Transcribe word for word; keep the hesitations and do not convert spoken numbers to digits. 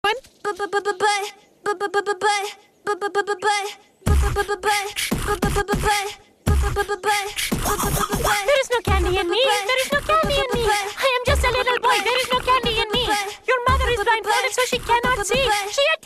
one? There is no candy in me. There is no candy in me. I am just a little boy. There is no candy in me. Your mother is blindfolded so she cannot see. She